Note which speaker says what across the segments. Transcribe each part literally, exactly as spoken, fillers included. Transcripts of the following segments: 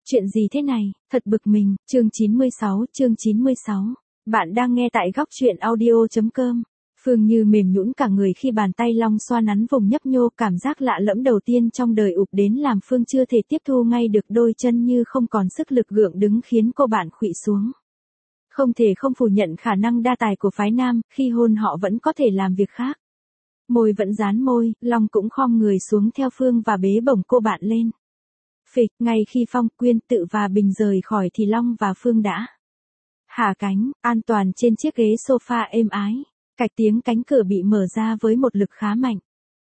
Speaker 1: Chuyện gì thế này, thật bực mình, chương chín mươi sáu, chương chín mươi sáu. Bạn đang nghe tại góc truyện audio.com. Phương Như mềm nhũn cả người khi bàn tay Long xoa nắn vùng nhấp nhô, cảm giác lạ lẫm đầu tiên trong đời ụp đến làm Phương chưa thể tiếp thu ngay được, đôi chân như không còn sức lực gượng đứng khiến cô bạn khuỵu xuống. Không thể không phủ nhận khả năng đa tài của phái nam, khi hôn họ vẫn có thể làm việc khác. Môi vẫn dán môi, Long cũng khom người xuống theo Phương và bế bổng cô bạn lên. Phịch, ngay khi Phong, Quyên, Tự và Bình rời khỏi thì Long và Phương đã hạ cánh, an toàn trên chiếc ghế sofa êm ái. Cạch tiếng cánh cửa bị mở ra với một lực khá mạnh.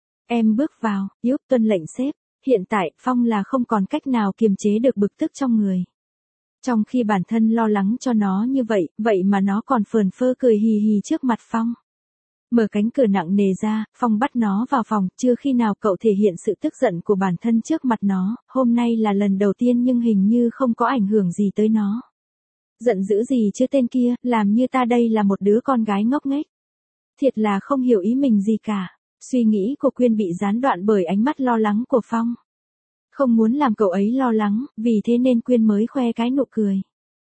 Speaker 1: Em bước vào, Yúp tuân lệnh sếp. Hiện tại, Phong là không còn cách nào kiềm chế được bực tức trong người. Trong khi bản thân lo lắng cho nó như vậy, vậy mà nó còn phờn phơ cười hì hì trước mặt Phong. Mở cánh cửa nặng nề ra, Phong bắt nó vào phòng, chưa khi nào cậu thể hiện sự tức giận của bản thân trước mặt nó, hôm nay là lần đầu tiên nhưng hình như không có ảnh hưởng gì tới nó. Giận dữ gì chứ tên kia, làm như ta đây là một đứa con gái ngốc nghếch. Thiệt là không hiểu ý mình gì cả. Suy nghĩ của Quyên bị gián đoạn bởi ánh mắt lo lắng của Phong. Không muốn làm cậu ấy lo lắng, vì thế nên Quyên mới khoe cái nụ cười.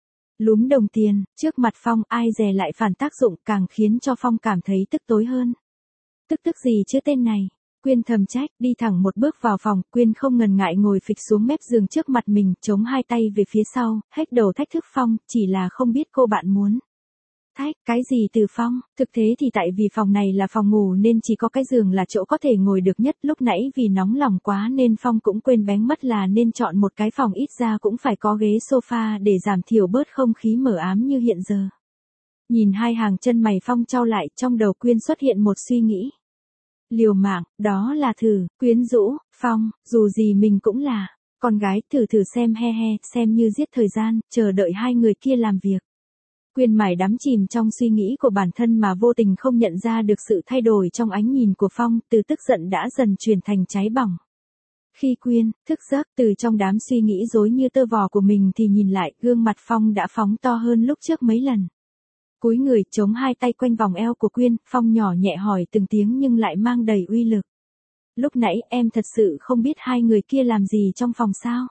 Speaker 1: Lúm đồng tiền, trước mặt Phong ai dè lại phản tác dụng càng khiến cho Phong cảm thấy tức tối hơn. Tức tức gì chứ tên này, Quyên thầm trách, đi thẳng một bước vào phòng, Quyên không ngần ngại ngồi phịch xuống mép giường trước mặt mình, chống hai tay về phía sau, hét đầu thách thức Phong, chỉ là không biết cô bạn muốn. Thách, cái gì từ Phong, thực thế thì tại vì phòng này là phòng ngủ nên chỉ có cái giường là chỗ có thể ngồi được nhất, lúc nãy vì nóng lòng quá nên Phong cũng quên bén mất là nên chọn một cái phòng ít ra cũng phải có ghế sofa để giảm thiểu bớt không khí mờ ám như hiện giờ. Nhìn hai hàng chân mày Phong chau lại, trong đầu Quyên xuất hiện một suy nghĩ. Liều mạng, đó là thử, quyến rũ, Phong, dù gì mình cũng là con gái, thử thử xem he he, xem như giết thời gian, chờ đợi hai người kia làm việc. Quyên mải đắm chìm trong suy nghĩ của bản thân mà vô tình không nhận ra được sự thay đổi trong ánh nhìn của Phong, từ tức giận đã dần chuyển thành cháy bỏng. Khi Quyên thức giấc từ trong đám suy nghĩ rối như tơ vò của mình thì nhìn lại, gương mặt Phong đã phóng to hơn lúc trước mấy lần. Cúi người chống hai tay quanh vòng eo của Quyên, Phong nhỏ nhẹ hỏi từng tiếng nhưng lại mang đầy uy lực. Lúc nãy em thật sự không biết hai người kia làm gì trong phòng sao?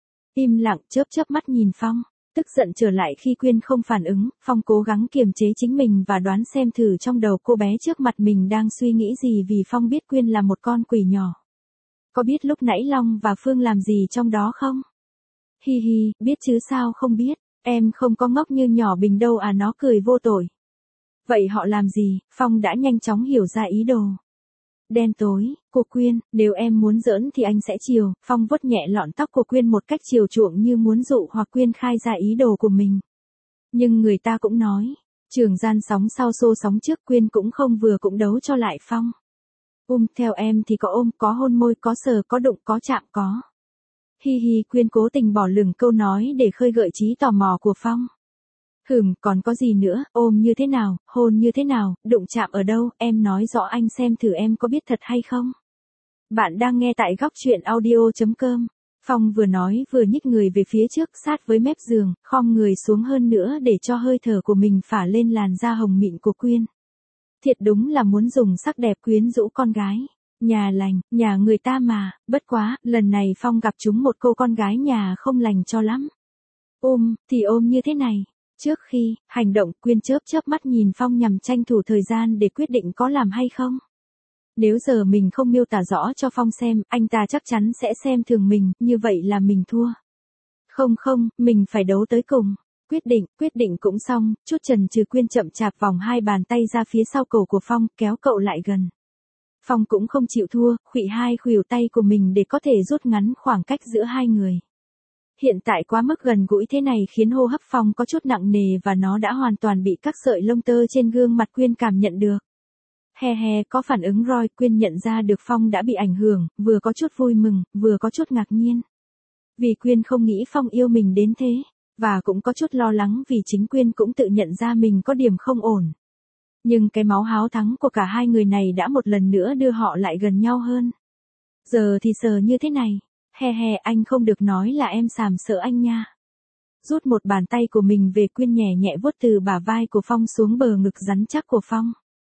Speaker 1: Im lặng chớp chớp mắt nhìn Phong. Tức giận trở lại khi Quyên không phản ứng, Phong cố gắng kiềm chế chính mình và đoán xem thử trong đầu cô bé trước mặt mình đang suy nghĩ gì, vì Phong biết Quyên là một con quỷ nhỏ. Có biết lúc nãy Long và Phương làm gì trong đó không? Hi hi, biết chứ sao không biết, em không có ngốc như nhỏ Bình đâu à, nó cười vô tội. Vậy họ làm gì? Phong đã nhanh chóng hiểu ra ý đồ. Đen tối, cô Quyên, nếu em muốn giỡn thì anh sẽ chiều. Phong vuốt nhẹ lọn tóc của Quyên một cách chiều chuộng như muốn dụ hoặc Quyên khai ra ý đồ của mình. Nhưng người ta cũng nói, trường gian sóng sau xô sóng trước, Quyên cũng không vừa cũng đấu cho lại Phong. Um, theo em thì có ôm, có hôn môi, có sờ, có đụng, có chạm, có. Hi hi, Quyên cố tình bỏ lửng câu nói để khơi gợi trí tò mò của Phong. Hừm, còn có gì nữa, ôm như thế nào, hôn như thế nào, đụng chạm ở đâu, em nói rõ anh xem thử em có biết thật hay không. Bạn đang nghe tại góc truyện audio.com. Phong vừa nói vừa nhích người về phía trước sát với mép giường, khom người xuống hơn nữa để cho hơi thở của mình phả lên làn da hồng mịn của Quyên. Thiệt đúng là muốn dùng sắc đẹp quyến rũ con gái. Nhà lành, nhà người ta mà, bất quá, lần này Phong gặp chúng một cô con gái nhà không lành cho lắm. Ôm, thì ôm như thế này. Trước khi hành động, Quyên chớp chớp mắt nhìn Phong nhằm tranh thủ thời gian để quyết định có làm hay không. Nếu giờ mình không miêu tả rõ cho Phong xem, anh ta chắc chắn sẽ xem thường mình, như vậy là mình thua. Không không, mình phải đấu tới cùng. Quyết định, quyết định cũng xong, chút chần chừ Quyên chậm chạp vòng hai bàn tay ra phía sau cổ của Phong, kéo cậu lại gần. Phong cũng không chịu thua, khuỵu hai khuỷu tay của mình để có thể rút ngắn khoảng cách giữa hai người. Hiện tại quá mức gần gũi thế này khiến hô hấp Phong có chút nặng nề và nó đã hoàn toàn bị các sợi lông tơ trên gương mặt Quyên cảm nhận được. He he, có phản ứng rồi, Quyên nhận ra được Phong đã bị ảnh hưởng, vừa có chút vui mừng, vừa có chút ngạc nhiên. Vì Quyên không nghĩ Phong yêu mình đến thế, và cũng có chút lo lắng vì chính Quyên cũng tự nhận ra mình có điểm không ổn. Nhưng cái máu háo thắng của cả hai người này đã một lần nữa đưa họ lại gần nhau hơn. Giờ thì sờ như thế này. He he, anh không được nói là em sàm sợ anh nha. Rút một bàn tay của mình về, Quyên nhẹ nhẹ vuốt từ bả vai của Phong xuống bờ ngực rắn chắc của Phong.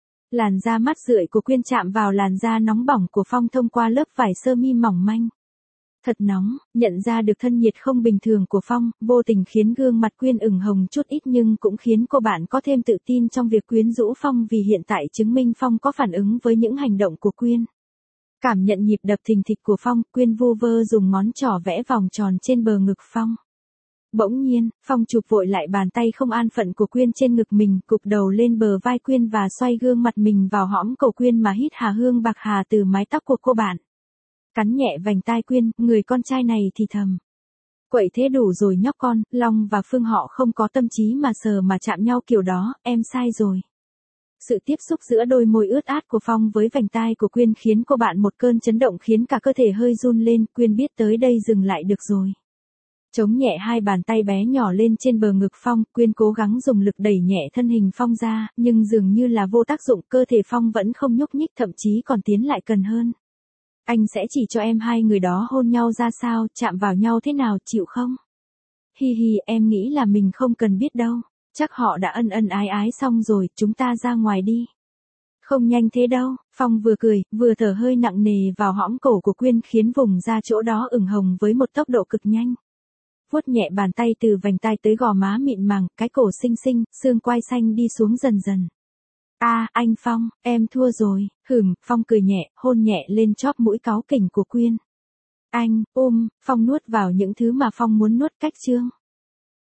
Speaker 1: Làn da mát rượi của Quyên chạm vào làn da nóng bỏng của Phong thông qua lớp vải sơ mi mỏng manh. Thật nóng, nhận ra được thân nhiệt không bình thường của Phong, vô tình khiến gương mặt Quyên ửng hồng chút ít nhưng cũng khiến cô bạn có thêm tự tin trong việc quyến rũ Phong vì hiện tại chứng minh Phong có phản ứng với những hành động của Quyên. Cảm nhận nhịp đập thình thịch của Phong, Quyên vu vơ dùng ngón trỏ vẽ vòng tròn trên bờ ngực Phong. Bỗng nhiên, Phong chụp vội lại bàn tay không an phận của Quyên trên ngực mình, cụp đầu lên bờ vai Quyên và xoay gương mặt mình vào hõm cổ Quyên mà hít hà hương bạc hà từ mái tóc của cô bạn. Cắn nhẹ vành tai Quyên, người con trai này thì thầm. Quậy thế đủ rồi nhóc con, Long và Phương họ không có tâm trí mà sờ mà chạm nhau kiểu đó, em sai rồi. Sự tiếp xúc giữa đôi môi ướt át của Phong với vành tai của Quyên khiến cô bạn một cơn chấn động khiến cả cơ thể hơi run lên, Quyên biết tới đây dừng lại được rồi. Chống nhẹ hai bàn tay bé nhỏ lên trên bờ ngực Phong, Quyên cố gắng dùng lực đẩy nhẹ thân hình Phong ra, nhưng dường như là vô tác dụng, cơ thể Phong vẫn không nhúc nhích thậm chí còn tiến lại gần hơn. Anh sẽ chỉ cho em hai người đó hôn nhau ra sao, chạm vào nhau thế nào, chịu không? Hi hi, em nghĩ là mình không cần biết đâu. Chắc họ đã ân ân ái ái xong rồi, chúng ta ra ngoài đi. Không nhanh thế đâu, Phong vừa cười, vừa thở hơi nặng nề vào hõm cổ của Quyên khiến vùng da chỗ đó ửng hồng với một tốc độ cực nhanh. Vuốt nhẹ bàn tay từ vành tai tới gò má mịn màng, cái cổ xinh xinh, xương quai xanh đi xuống dần dần. A, à, anh Phong, em thua rồi, hửm, Phong cười nhẹ, hôn nhẹ lên chóp mũi cáu kỉnh của Quyên. Anh, ôm, Phong nuốt vào những thứ mà Phong muốn nuốt cách chương.